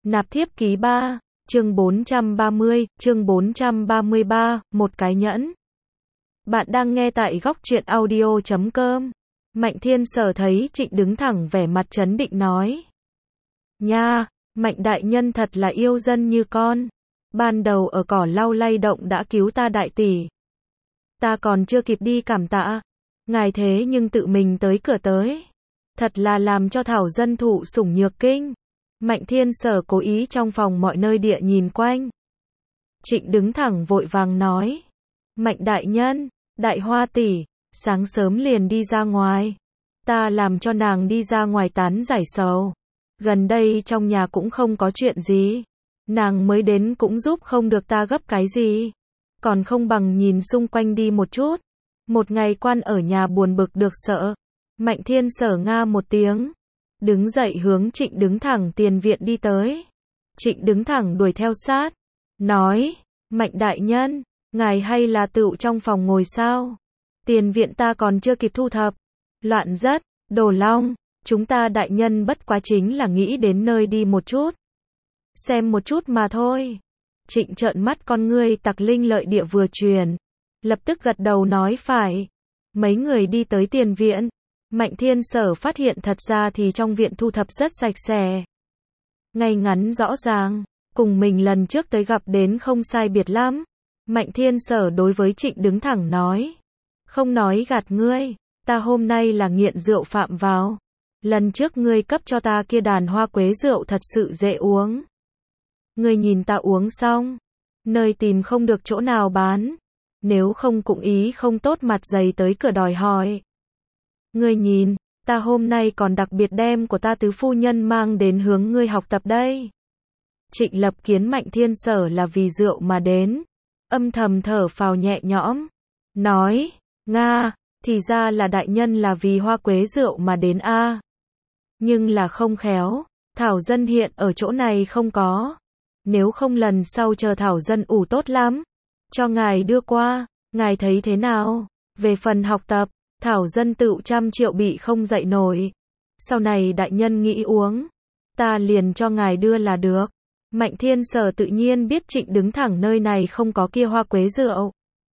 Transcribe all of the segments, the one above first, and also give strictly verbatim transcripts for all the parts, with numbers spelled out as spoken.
Nạp thiếp ký ba, chương bốn trăm ba mươi, chương bốn trăm ba mươi ba, một cái nhẫn. Bạn đang nghe tại góc truyện audio chấm com. Mạnh Thiên Sở thấy Trịnh đứng thẳng vẻ mặt trấn định nói. Nha, Mạnh đại nhân thật là yêu dân như con. Ban đầu ở cỏ lau lay động đã cứu ta đại tỷ. Ta còn chưa kịp đi cảm tạ. Ngài thế nhưng tự mình tới cửa tới. Thật là làm cho thảo dân thụ sủng nhược kinh. Mạnh Thiên Sở cố ý trong phòng mọi nơi địa nhìn quanh. Trịnh đứng thẳng vội vàng nói. Mạnh đại nhân, đại hoa tỷ, sáng sớm liền đi ra ngoài. Ta làm cho nàng đi ra ngoài tán giải sầu. Gần đây trong nhà cũng không có chuyện gì. Nàng mới đến cũng giúp không được ta gấp cái gì. Còn không bằng nhìn xung quanh đi một chút. Một ngày quan ở nhà buồn bực được sợ. Mạnh Thiên Sở nga một tiếng. Đứng dậy hướng Trịnh đứng thẳng tiền viện đi tới. Trịnh đứng thẳng đuổi theo sát. Nói, Mạnh đại nhân, ngài hay là tựu trong phòng ngồi sao? Tiền viện ta còn chưa kịp thu thập. Loạn rất, Đồ Long, chúng ta đại nhân bất quá chính là nghĩ đến nơi đi một chút. Xem một chút mà thôi. Trịnh trợn mắt con ngươi tặc linh lợi địa vừa truyền. Lập tức gật đầu nói phải. Mấy người đi tới tiền viện. Mạnh Thiên Sở phát hiện thật ra thì trong viện thu thập rất sạch sẽ. Ngay ngắn rõ ràng, cùng mình lần trước tới gặp đến không sai biệt lắm. Mạnh Thiên Sở đối với Trịnh đứng thẳng nói. Không nói gạt ngươi, ta hôm nay là nghiện rượu phạm vào. Lần trước ngươi cấp cho ta kia đàn hoa quế rượu thật sự dễ uống. Ngươi nhìn ta uống xong, nơi tìm không được chỗ nào bán. Nếu không cũng ý không tốt mặt dày tới cửa đòi hỏi. Ngươi nhìn, ta hôm nay còn đặc biệt đem của ta tứ phu nhân mang đến hướng ngươi học tập đây. Trịnh Lập kiến Mạnh Thiên Sở là vì rượu mà đến. Âm thầm thở phào nhẹ nhõm. Nói, Nga, thì ra là đại nhân là vì hoa quế rượu mà đến a. Nhưng là không khéo, thảo dân hiện ở chỗ này không có. Nếu không lần sau chờ thảo dân ủ tốt lắm. Cho ngài đưa qua, ngài thấy thế nào? Về phần học tập, thảo dân tựu trăm triệu bị không dậy nổi. Sau này đại nhân nghĩ uống, ta liền cho ngài đưa là được. Mạnh Thiên Sở tự nhiên biết Trịnh đứng thẳng nơi này không có kia hoa quế rượu.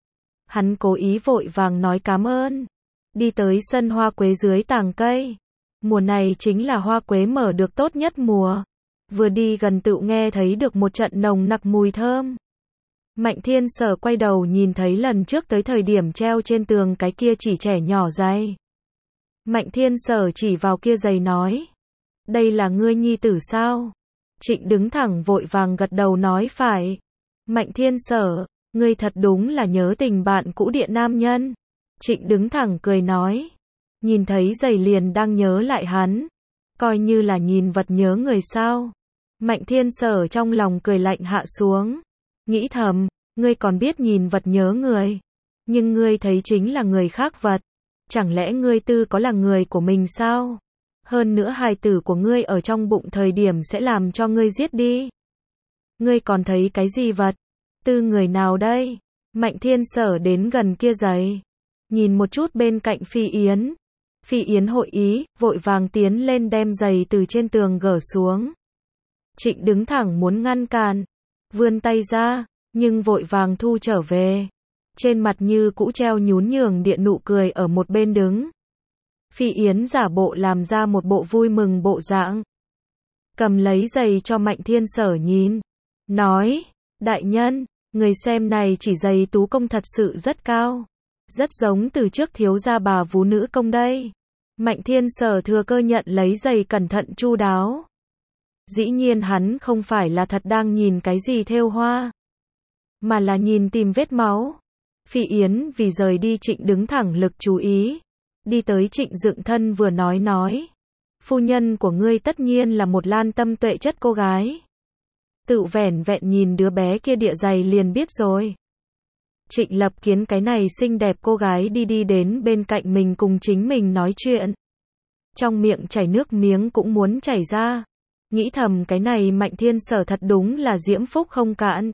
Hắn cố ý vội vàng nói cảm ơn. Đi tới sân hoa quế dưới tàng cây. Mùa này chính là hoa quế mở được tốt nhất mùa. Vừa đi gần tựu nghe thấy được một trận nồng nặc mùi thơm. Mạnh Thiên Sở quay đầu nhìn thấy lần trước tới thời điểm treo trên tường cái kia chỉ trẻ nhỏ giày. Mạnh Thiên Sở chỉ vào kia giày nói. Đây là ngươi nhi tử sao? Trịnh đứng thẳng vội vàng gật đầu nói phải. Mạnh Thiên Sở, ngươi thật đúng là nhớ tình bạn cũ điện nam nhân. Trịnh đứng thẳng cười nói. Nhìn thấy giày liền đang nhớ lại hắn. Coi như là nhìn vật nhớ người sao. Mạnh Thiên Sở trong lòng cười lạnh hạ xuống. Nghĩ thầm, ngươi còn biết nhìn vật nhớ người. Nhưng ngươi thấy chính là người khác vật. Chẳng lẽ ngươi tư có là người của mình sao? Hơn nữa hài tử của ngươi ở trong bụng thời điểm sẽ làm cho ngươi giết đi. Ngươi còn thấy cái gì vật? Tư người nào đây? Mạnh Thiên Sở đến gần kia giày. Nhìn một chút bên cạnh Phi Yến. Phi Yến hội ý, vội vàng tiến lên đem giày từ trên tường gỡ xuống. Trịnh đứng thẳng muốn ngăn cản. Vươn tay ra, nhưng vội vàng thu trở về. Trên mặt như cũ treo nhún nhường địa nụ cười ở một bên đứng. Phi Yến giả bộ làm ra một bộ vui mừng bộ dạng. Cầm lấy giày cho Mạnh Thiên Sở nhìn. Nói, đại nhân, người xem này chỉ giày tú công thật sự rất cao. Rất giống từ trước thiếu gia bà vú nữ công đây. Mạnh Thiên Sở thừa cơ nhận lấy giày cẩn thận chu đáo. Dĩ nhiên hắn không phải là thật đang nhìn cái gì thêu hoa. Mà là nhìn tìm vết máu. Phi Yến vì rời đi Trịnh đứng thẳng lực chú ý. Đi tới Trịnh dựng thân vừa nói nói. Phu nhân của ngươi tất nhiên là một lan tâm tuệ chất cô gái. Tự vẻn vẹn nhìn đứa bé kia địa giày liền biết rồi. Trịnh Lập kiến cái này xinh đẹp cô gái đi đi đến bên cạnh mình cùng chính mình nói chuyện. Trong miệng chảy nước miếng cũng muốn chảy ra. Nghĩ thầm cái này Mạnh Thiên Sở thật đúng là diễm phúc không cạn.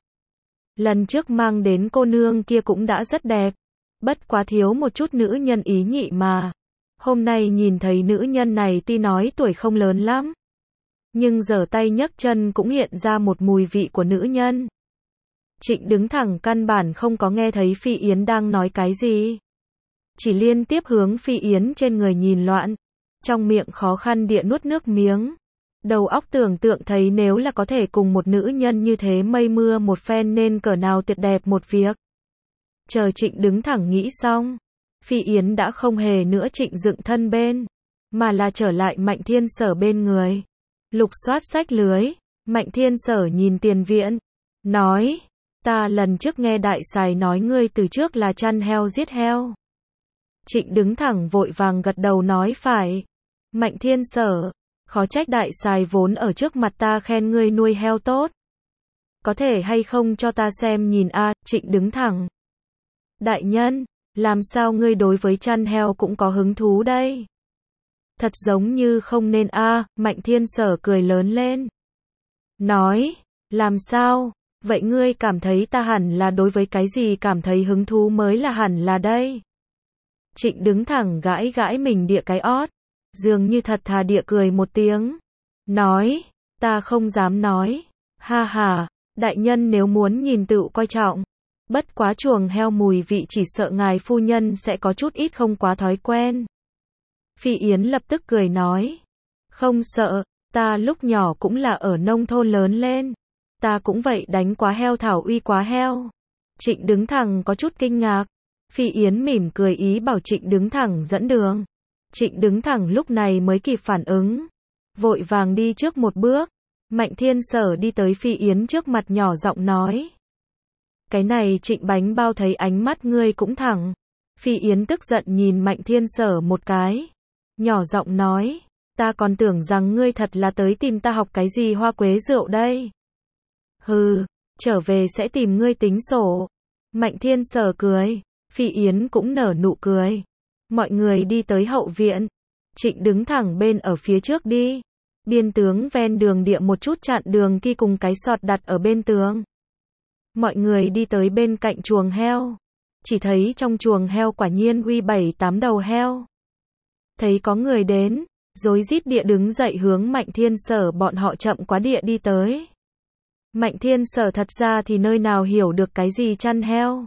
Lần trước mang đến cô nương kia cũng đã rất đẹp. Bất quá thiếu một chút nữ nhân ý nhị mà. Hôm nay nhìn thấy nữ nhân này tuy nói tuổi không lớn lắm. nhưng giở tay nhấc chân cũng hiện ra một mùi vị của nữ nhân. Trịnh đứng thẳng căn bản không có nghe thấy Phi Yến đang nói cái gì. Chỉ liên tiếp hướng Phi Yến trên người nhìn loạn. Trong miệng khó khăn địa nuốt nước miếng. Đầu óc tưởng tượng thấy nếu là có thể cùng một nữ nhân như thế mây mưa một phen nên cỡ nào tuyệt đẹp một việc. Chờ Trịnh đứng thẳng nghĩ xong. Phi Yến đã không hề nữa Trịnh dựng thân bên. Mà là trở lại Mạnh Thiên Sở bên người. Lục soát sách lưới. Mạnh Thiên Sở nhìn Tiền Viện. Nói. Ta lần trước nghe đại sài nói ngươi từ trước là chăn heo giết heo. Trịnh đứng thẳng vội vàng gật đầu nói phải. Mạnh Thiên Sở. Khó trách đại sài vốn ở trước mặt ta khen ngươi nuôi heo tốt. Có thể hay không cho ta xem nhìn a? Trịnh đứng thẳng. Đại nhân, làm sao ngươi đối với chăn heo cũng có hứng thú đây? Thật giống như không nên a? Mạnh Thiên Sở cười lớn lên. Nói, làm sao? Vậy ngươi cảm thấy ta hẳn là đối với cái gì cảm thấy hứng thú mới là hẳn là đây? Trịnh đứng thẳng gãi gãi mình địa cái ót. Dường như thật thà địa cười một tiếng. Nói, ta không dám nói. Ha ha, đại nhân nếu muốn nhìn tựu coi trọng. Bất quá chuồng heo mùi vị chỉ sợ ngài phu nhân sẽ có chút ít không quá thói quen. Phi Yến lập tức cười nói. Không sợ, ta lúc nhỏ cũng là ở nông thôn lớn lên. Ta cũng vậy đánh quá heo thảo uy quá heo. Trịnh đứng thẳng có chút kinh ngạc. Phi Yến mỉm cười ý bảo Trịnh đứng thẳng dẫn đường. Trịnh đứng thẳng lúc này mới kịp phản ứng. Vội vàng đi trước một bước. Mạnh Thiên Sở đi tới Phi Yến trước mặt nhỏ giọng nói. Cái này Trịnh bánh bao thấy ánh mắt ngươi cũng thẳng. Phi Yến tức giận nhìn Mạnh Thiên Sở một cái. Nhỏ giọng nói. Ta còn tưởng rằng ngươi thật là tới tìm ta học cái gì hoa quế rượu đây. Hừ, trở về sẽ tìm ngươi tính sổ. Mạnh Thiên Sở cười. Phi Yến cũng nở nụ cười. Mọi người đi tới hậu viện. Trịnh đứng thẳng bên ở phía trước đi. Biên tướng ven đường địa một chút chặn đường kia cùng cái sọt đặt ở bên tường. Mọi người đi tới bên cạnh chuồng heo. Chỉ thấy trong chuồng heo quả nhiên uy bảy tám đầu heo. Thấy có người đến, rối rít địa đứng dậy hướng Mạnh Thiên Sở bọn họ chậm quá địa đi tới. Mạnh Thiên Sở thật ra thì nơi nào hiểu được cái gì chăn heo.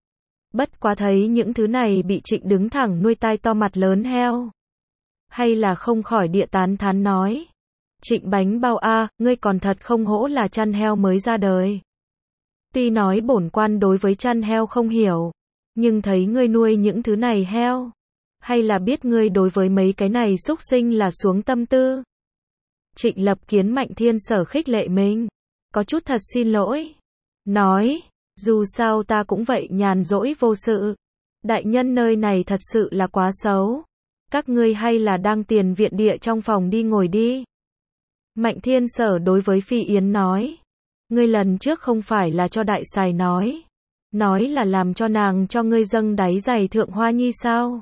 Bất quá thấy những thứ này bị Trịnh đứng thẳng nuôi tai to mặt lớn heo. Hay là không khỏi địa tán thán nói. Trịnh bánh bao a, ngươi còn thật không hổ là chăn heo mới ra đời. Tuy nói bổn quan đối với chăn heo không hiểu, nhưng thấy ngươi nuôi những thứ này heo. Hay là biết ngươi đối với mấy cái này xúc sinh là xuống tâm tư. Trịnh Lập Kiến Mạnh Thiên Sở khích lệ mình. Có chút thật xin lỗi. Nói. Dù sao ta cũng vậy nhàn rỗi vô sự. Đại nhân nơi này thật sự là quá xấu. Các ngươi hay là đang tiền viện địa trong phòng đi ngồi đi. Mạnh Thiên Sở đối với Phi Yến nói. Ngươi lần trước không phải là cho đại sài nói. Nói là làm cho nàng cho ngươi dâng đáy giày thượng hoa nhi sao?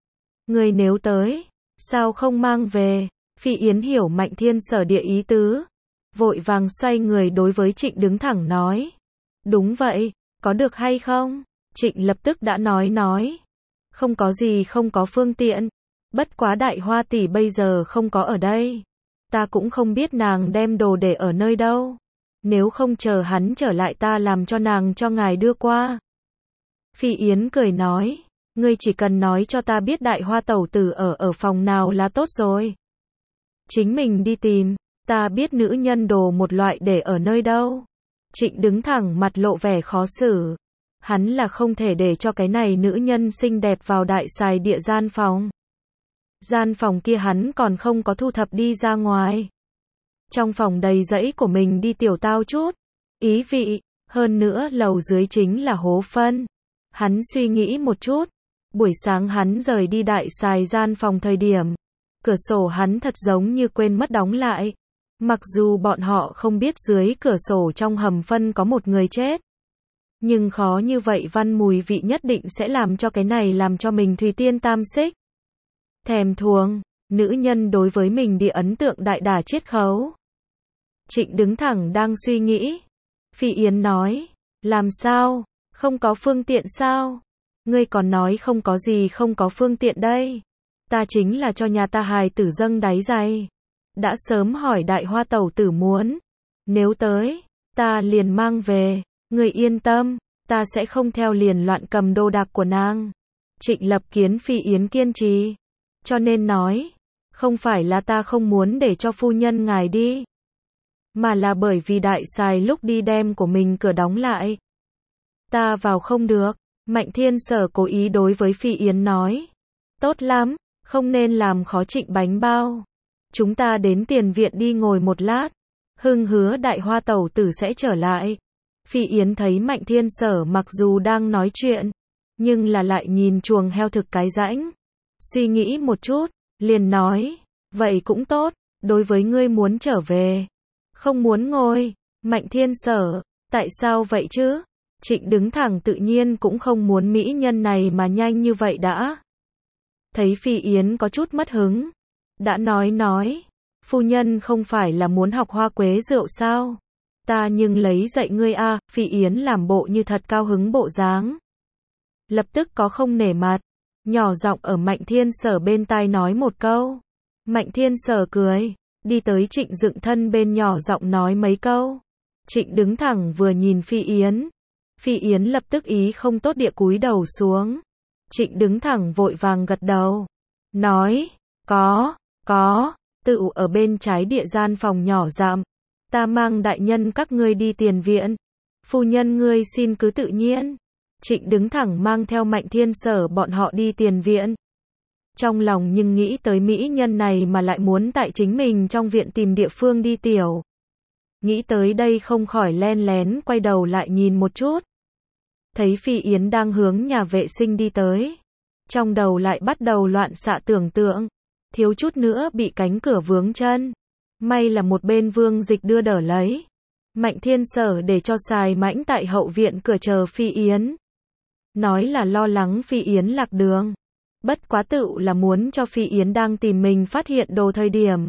Ngươi nếu tới, sao không mang về? Phi Yến hiểu Mạnh Thiên Sở địa ý tứ. Vội vàng xoay người đối với Trịnh đứng thẳng nói. Đúng vậy, có được hay không? Trịnh lập tức đã nói nói. Không có gì không có phương tiện. Bất quá đại hoa tỷ bây giờ không có ở đây. Ta cũng không biết nàng đem đồ để ở nơi đâu. Nếu không chờ hắn trở lại ta làm cho nàng cho ngài đưa qua. Phi Yến cười nói. Ngươi chỉ cần nói cho ta biết đại hoa tẩu tử ở ở phòng nào là tốt rồi. Chính mình đi tìm. Ta biết nữ nhân đồ một loại để ở nơi đâu. Trịnh đứng thẳng mặt lộ vẻ khó xử. Hắn là không thể để cho cái này nữ nhân xinh đẹp vào đại sài địa gian phòng. Gian phòng kia hắn còn không có thu thập đi ra ngoài. Trong phòng đầy rẫy của mình đi tiểu tao chút. Ý vị, hơn nữa lầu dưới chính là hố phân. Hắn suy nghĩ một chút. Buổi sáng hắn rời đi đại sài gian phòng thời điểm. Cửa sổ hắn thật giống như quên mất đóng lại. Mặc dù bọn họ không biết dưới cửa sổ trong hầm phân có một người chết. Nhưng khó như vậy văn mùi vị nhất định sẽ làm cho cái này làm cho mình Thùy Tiên tam xích. Thèm thuồng, nữ nhân đối với mình địa ấn tượng đại đà chiết khấu. Trịnh đứng thẳng đang suy nghĩ. Phi Yến nói, làm sao, không có phương tiện sao? Ngươi còn nói không có gì không có phương tiện đây. Ta chính là cho nhà ta hài tử dâng đáy giày. đã sớm hỏi đại hoa tẩu tử muốn. Nếu tới, ta liền mang về, người yên tâm, ta sẽ không theo liền loạn cầm đồ đạc của nàng. Trịnh Lập Kiến Phi Yến kiên trì, cho nên nói, không phải là ta không muốn để cho phu nhân ngài đi, mà là bởi vì đại xài lúc đi đem của mình cửa đóng lại. Ta vào không được, Mạnh Thiên Sở cố ý đối với Phi Yến nói. Tốt lắm, không nên làm khó Trịnh Bánh Bao. Chúng ta đến tiền viện đi ngồi một lát. Hưng hứa đại hoa tẩu tử sẽ trở lại. Phi Yến thấy Mạnh Thiên Sở mặc dù đang nói chuyện, nhưng là lại nhìn chuồng heo thực cái rãnh. Suy nghĩ một chút, liền nói, vậy cũng tốt, đối với ngươi muốn trở về. Không muốn ngồi, Mạnh Thiên Sở, tại sao vậy chứ? Trịnh đứng thẳng tự nhiên cũng không muốn mỹ nhân này mà nhanh như vậy đã. Thấy Phi Yến có chút mất hứng, đã nói nói, phu nhân không phải là muốn học hoa quế rượu sao? Ta nhưng lấy dạy ngươi a. Phi Yến làm bộ như thật cao hứng bộ dáng. Lập tức có không nể mặt, nhỏ giọng ở Mạnh Thiên Sở bên tai nói một câu. Mạnh Thiên Sở cười, đi tới Trịnh dựng thân bên nhỏ giọng nói mấy câu. Trịnh đứng thẳng vừa nhìn Phi Yến. Phi Yến lập tức ý không tốt địa cúi đầu xuống. Trịnh đứng thẳng vội vàng gật đầu. Nói, có, có, tự ở bên trái địa gian phòng nhỏ dạm. Ta mang đại nhân các ngươi đi tiền viện. Phu nhân ngươi xin cứ tự nhiên. Trịnh đứng thẳng mang theo Mạnh Thiên Sở bọn họ đi tiền viện. Trong lòng nhưng nghĩ tới mỹ nhân này mà lại muốn tại chính mình trong viện tìm địa phương đi tiểu. Nghĩ tới đây không khỏi len lén quay đầu lại nhìn một chút. Thấy Phi Yến đang hướng nhà vệ sinh đi tới. Trong đầu lại bắt đầu loạn xạ tưởng tượng. Thiếu chút nữa bị cánh cửa vướng chân. May là một bên Vương Dịch đưa đỡ lấy. Mạnh Thiên Sở để cho xài mãnh tại hậu viện cửa chờ Phi Yến. Nói là lo lắng Phi Yến lạc đường. Bất quá tựu là muốn cho Phi Yến đang tìm mình phát hiện đồ thời điểm.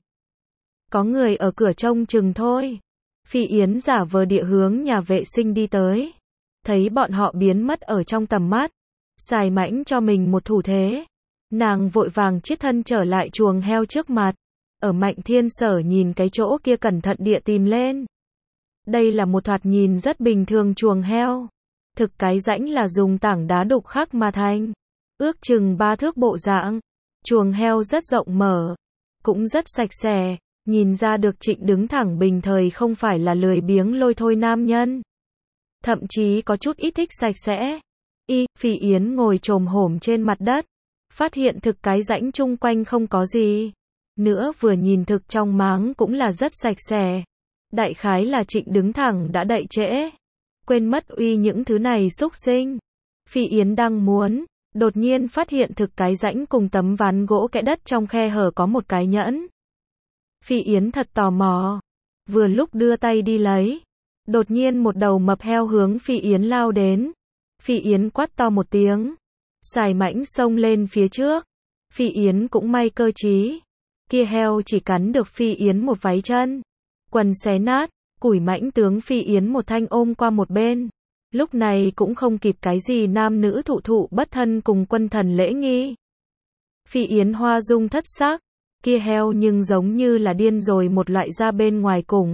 Có người ở cửa trông chừng thôi. Phi Yến giả vờ địa hướng nhà vệ sinh đi tới. Thấy bọn họ biến mất ở trong tầm mắt. Xài mãnh cho mình một thủ thế. Nàng vội vàng chiết thân trở lại chuồng heo trước mặt. Ở Mạnh Thiên Sở nhìn cái chỗ kia cẩn thận địa tìm lên. Đây là một thoạt nhìn rất bình thường chuồng heo. Thực cái rãnh là dùng tảng đá đục khắc mà thành. Ước chừng ba thước bộ dạng. Chuồng heo rất rộng mở. Cũng rất sạch sẽ. Nhìn ra được Trịnh đứng thẳng bình thời không phải là lười biếng lôi thôi nam nhân. Thậm chí có chút ít thích sạch sẽ. Y, Phi Yến ngồi chồm hổm trên mặt đất. Phát hiện thực cái rãnh chung quanh không có gì. Nữa vừa nhìn thực trong máng cũng là rất sạch sẽ. Đại khái là Trịnh đứng thẳng đã đậy trễ. Quên mất uy những thứ này xúc sinh. Phi Yến đang muốn. Đột nhiên phát hiện thực cái rãnh cùng tấm ván gỗ kẽ đất trong khe hở có một cái nhẫn. Phi Yến thật tò mò. Vừa lúc đưa tay đi lấy. Đột nhiên một đầu mập heo hướng Phi Yến lao đến. Phi Yến quát to một tiếng. Xài mãnh xông lên phía trước. Phi Yến cũng may cơ trí. Kia heo chỉ cắn được Phi Yến một váy chân. Quần xé nát. Củi mãnh tướng Phi Yến một thanh ôm qua một bên. Lúc này cũng không kịp cái gì nam nữ thụ thụ bất thân cùng quân thần lễ nghi. Phi Yến hoa dung thất sắc. Kia heo nhưng giống như là điên rồi một loại ra bên ngoài cùng.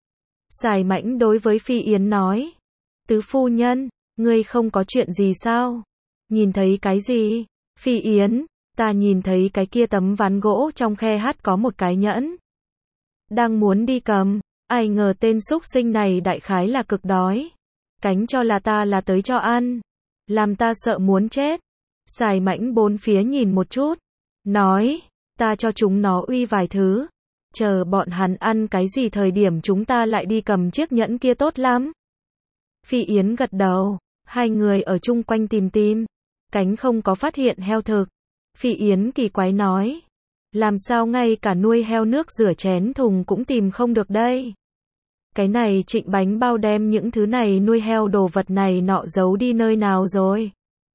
Xài mãnh đối với Phi Yến nói. Tứ phu nhân, ngươi không có chuyện gì sao? Nhìn thấy cái gì? Phi Yến, ta nhìn thấy cái kia tấm ván gỗ trong khe hát có một cái nhẫn. Đang muốn đi cầm, ai ngờ tên xúc sinh này đại khái là cực đói. Cánh cho là ta là tới cho ăn. Làm ta sợ muốn chết. Xài mãnh bốn phía nhìn một chút. Nói, ta cho chúng nó uy vài thứ. Chờ bọn hắn ăn cái gì thời điểm chúng ta lại đi cầm chiếc nhẫn kia tốt lắm. Phi Yến gật đầu. Hai người ở chung quanh tìm tìm. Cánh không có phát hiện heo thực. Phi Yến kỳ quái nói. Làm sao ngay cả nuôi heo nước rửa chén thùng cũng tìm không được đây. Cái này Trịnh Bánh Bao đem những thứ này nuôi heo đồ vật này nọ giấu đi nơi nào rồi.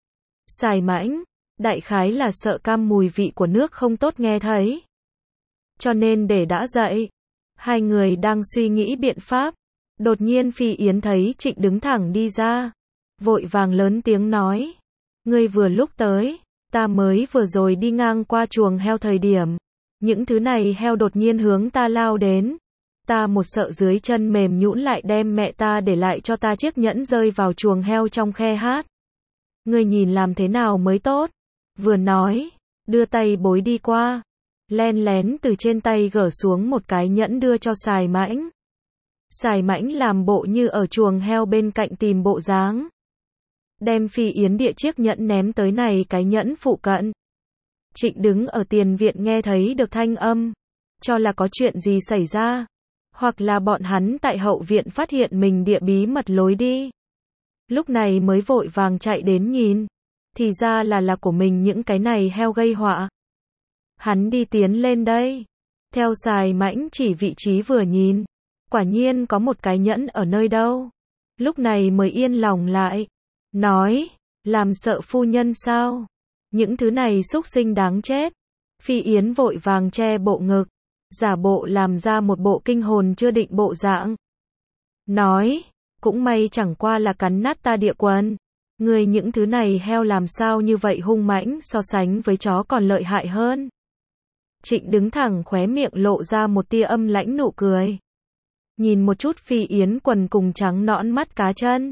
Xài mãnh, đại khái là sợ cam mùi vị của nước không tốt nghe thấy. Cho nên để đã dậy. Hai người đang suy nghĩ biện pháp. Đột nhiên Phi Yến thấy Trịnh đứng thẳng đi ra. Vội vàng lớn tiếng nói. Ngươi vừa lúc tới. Ta mới vừa rồi đi ngang qua chuồng heo thời điểm. Những thứ này heo đột nhiên hướng ta lao đến. Ta một sợ dưới chân mềm nhũn lại đem mẹ ta để lại cho ta chiếc nhẫn rơi vào chuồng heo trong khe hát. Ngươi nhìn làm thế nào mới tốt? Vừa nói, đưa tay bối đi qua. Len lén từ trên tay gỡ xuống một cái nhẫn đưa cho Sài Mãnh. Sài Mãnh làm bộ như ở chuồng heo bên cạnh tìm bộ dáng. Đem Phi Yến địa chiếc nhẫn ném tới này cái nhẫn phụ cận. Trịnh đứng ở tiền viện nghe thấy được thanh âm. Cho là có chuyện gì xảy ra. Hoặc là bọn hắn tại hậu viện phát hiện mình địa bí mật lối đi. Lúc này mới vội vàng chạy đến nhìn. Thì ra là là của mình những cái này heo gây họa. Hắn đi tiến lên đây. Theo Sài Mãnh chỉ vị trí vừa nhìn. Quả nhiên có một cái nhẫn ở nơi đâu. Lúc này mới yên lòng lại. Nói, làm sợ phu nhân sao? Những thứ này xúc sinh đáng chết. Phi Yến vội vàng che bộ ngực. Giả bộ làm ra một bộ kinh hồn chưa định bộ dạng. Nói, cũng may chẳng qua là cắn nát ta địa quần. Người những thứ này heo làm sao như vậy hung mãnh so sánh với chó còn lợi hại hơn. Trịnh đứng thẳng khóe miệng lộ ra một tia âm lãnh nụ cười. Nhìn một chút Phi Yến quần cùng trắng nõn mắt cá chân.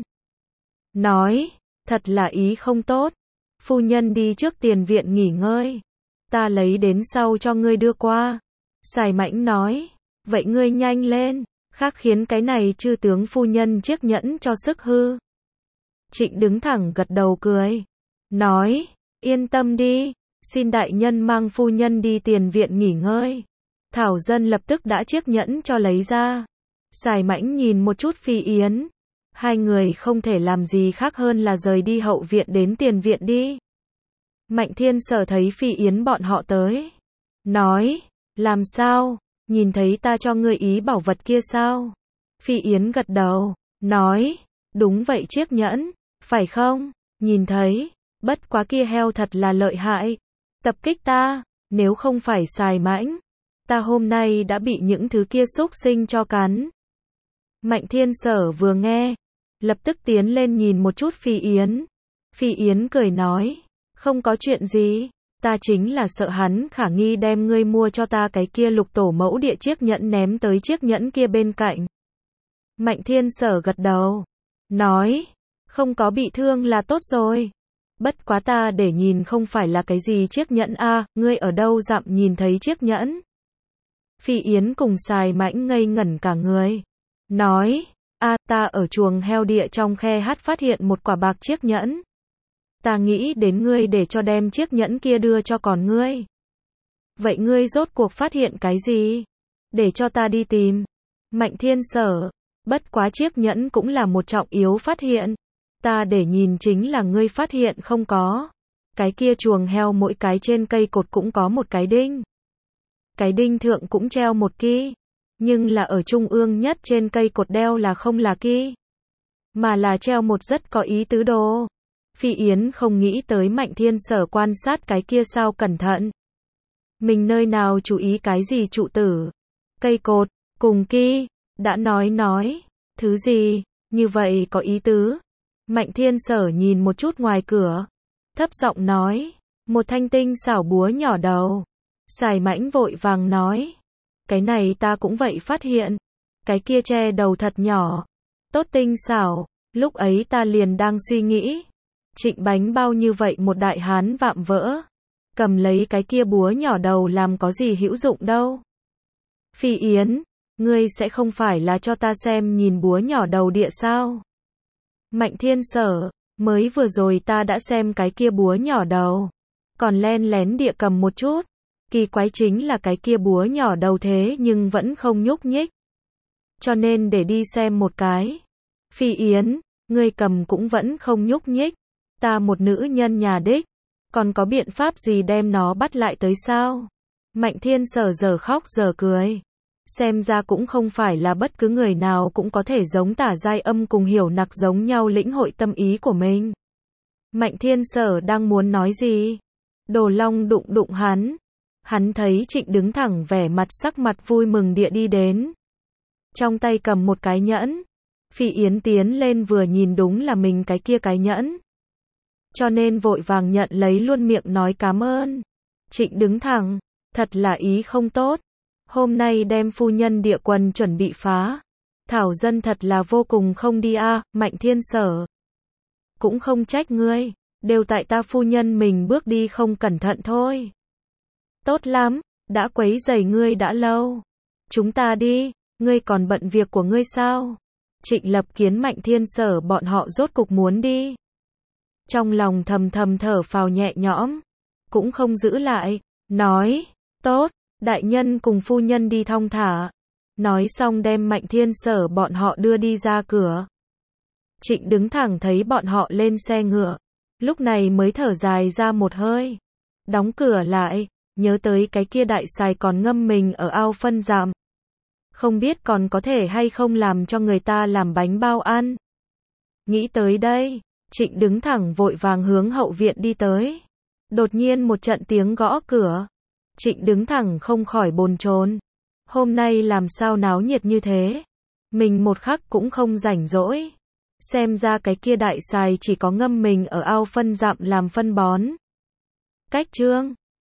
Nói, thật là ý không tốt. Phu nhân đi trước tiền viện nghỉ ngơi. Ta lấy đến sau cho ngươi đưa qua. Sài Mãnh nói, vậy ngươi nhanh lên, khác khiến cái này chư tướng phu nhân chiếc nhẫn cho sức hư. Trịnh đứng thẳng gật đầu cười. Nói, yên tâm đi, xin đại nhân mang phu nhân đi tiền viện nghỉ ngơi. Thảo dân lập tức đã chiếc nhẫn cho lấy ra. Sài Mãnh nhìn một chút Phi Yến. Hai người không thể làm gì khác hơn là rời đi hậu viện đến tiền viện đi. Mạnh Thiên Sở thấy Phi Yến bọn họ tới. Nói, làm sao, nhìn thấy ta cho ngươi ý bảo vật kia sao? Phi Yến gật đầu, nói, đúng vậy chiếc nhẫn, phải không? Nhìn thấy, bất quá kia heo thật là lợi hại. Tập kích ta, nếu không phải Sài Mãnh, ta hôm nay đã bị những thứ kia xúc sinh cho cắn. Mạnh Thiên Sở vừa nghe, lập tức tiến lên nhìn một chút Phi Yến. Phi Yến cười nói, không có chuyện gì, ta chính là sợ hắn khả nghi đem ngươi mua cho ta cái kia lục tổ mẫu địa chiếc nhẫn ném tới chiếc nhẫn kia bên cạnh. Mạnh Thiên Sở gật đầu, nói, không có bị thương là tốt rồi. Bất quá ta để nhìn không phải là cái gì chiếc nhẫn a, à, ngươi ở đâu dặm nhìn thấy chiếc nhẫn? Phi Yến cùng Sài Mãnh ngây ngẩn cả người. Nói, a à, ta ở chuồng heo địa trong khe hát phát hiện một quả bạc chiếc nhẫn. Ta nghĩ đến ngươi để cho đem chiếc nhẫn kia đưa cho còn ngươi. Vậy ngươi rốt cuộc phát hiện cái gì? Để cho ta đi tìm. Mạnh Thiên Sở, bất quá chiếc nhẫn cũng là một trọng yếu phát hiện. Ta để nhìn chính là ngươi phát hiện không có. Cái kia chuồng heo mỗi cái trên cây cột cũng có một cái đinh. Cái đinh thượng cũng treo một ki. Nhưng là ở trung ương nhất trên cây cột đeo là không là ki. Mà là treo một rất có ý tứ đồ. Phi Yến không nghĩ tới Mạnh Thiên Sở quan sát cái kia sao cẩn thận. Mình nơi nào chú ý cái gì trụ tử. Cây cột, cùng ki, đã nói nói. Thứ gì, như vậy có ý tứ. Mạnh Thiên Sở nhìn một chút ngoài cửa. Thấp giọng nói. Một thanh tinh xảo búa nhỏ đầu. Sài Mãnh vội vàng nói. Cái này ta cũng vậy phát hiện. Cái kia che đầu thật nhỏ. Tốt tinh xảo. Lúc ấy ta liền đang suy nghĩ. Trịnh bánh bao như vậy một đại hán vạm vỡ. Cầm lấy cái kia búa nhỏ đầu làm có gì hữu dụng đâu. Phi Yến, ngươi sẽ không phải là cho ta xem nhìn búa nhỏ đầu địa sao? Mạnh Thiên Sở, mới vừa rồi ta đã xem cái kia búa nhỏ đầu. Còn len lén địa cầm một chút. Kỳ quái chính là cái kia búa nhỏ đầu thế nhưng vẫn không nhúc nhích. Cho nên để đi xem một cái. Phi Yến, ngươi cầm cũng vẫn không nhúc nhích. Ta một nữ nhân nhà đích. Còn có biện pháp gì đem nó bắt lại tới sao? Mạnh Thiên Sở giờ khóc giờ cười. Xem ra cũng không phải là bất cứ người nào cũng có thể giống Tả Giai Âm cùng Hiểu Nặc giống nhau lĩnh hội tâm ý của mình. Mạnh Thiên Sở đang muốn nói gì? Đồ Long đụng đụng hắn. Hắn thấy Trịnh đứng thẳng vẻ mặt sắc mặt vui mừng địa đi đến. Trong tay cầm một cái nhẫn. Phi Yến tiến lên vừa nhìn đúng là mình cái kia cái nhẫn. Cho nên vội vàng nhận lấy luôn miệng nói cảm ơn. Trịnh đứng thẳng. Thật là ý không tốt. Hôm nay đem phu nhân địa quần chuẩn bị phá. Thảo dân thật là vô cùng không đi a, Mạnh Thiên Sở. Cũng không trách ngươi, đều tại ta phu nhân mình bước đi không cẩn thận thôi. Tốt lắm, đã quấy rầy ngươi đã lâu. Chúng ta đi, ngươi còn bận việc của ngươi sao? Trịnh Lập Kiến Mạnh Thiên Sở bọn họ rốt cục muốn đi. Trong lòng thầm thầm thở phào nhẹ nhõm, cũng không giữ lại, nói, tốt, đại nhân cùng phu nhân đi thong thả. Nói xong đem Mạnh Thiên Sở bọn họ đưa đi ra cửa. Trịnh đứng thẳng thấy bọn họ lên xe ngựa, lúc này mới thở dài ra một hơi. Đóng cửa lại, nhớ tới cái kia đại sài còn ngâm mình ở ao phân dạm. Không biết còn có thể hay không làm cho người ta làm bánh bao ăn. Nghĩ tới đây, Trịnh đứng thẳng vội vàng hướng hậu viện đi tới. Đột nhiên một trận tiếng gõ cửa. Trịnh đứng thẳng không khỏi bồn chồn. Hôm nay làm sao náo nhiệt như thế? Mình một khắc cũng không rảnh rỗi. Xem ra cái kia đại sài chỉ có ngâm mình ở ao phân dạm làm phân bón. Cách chương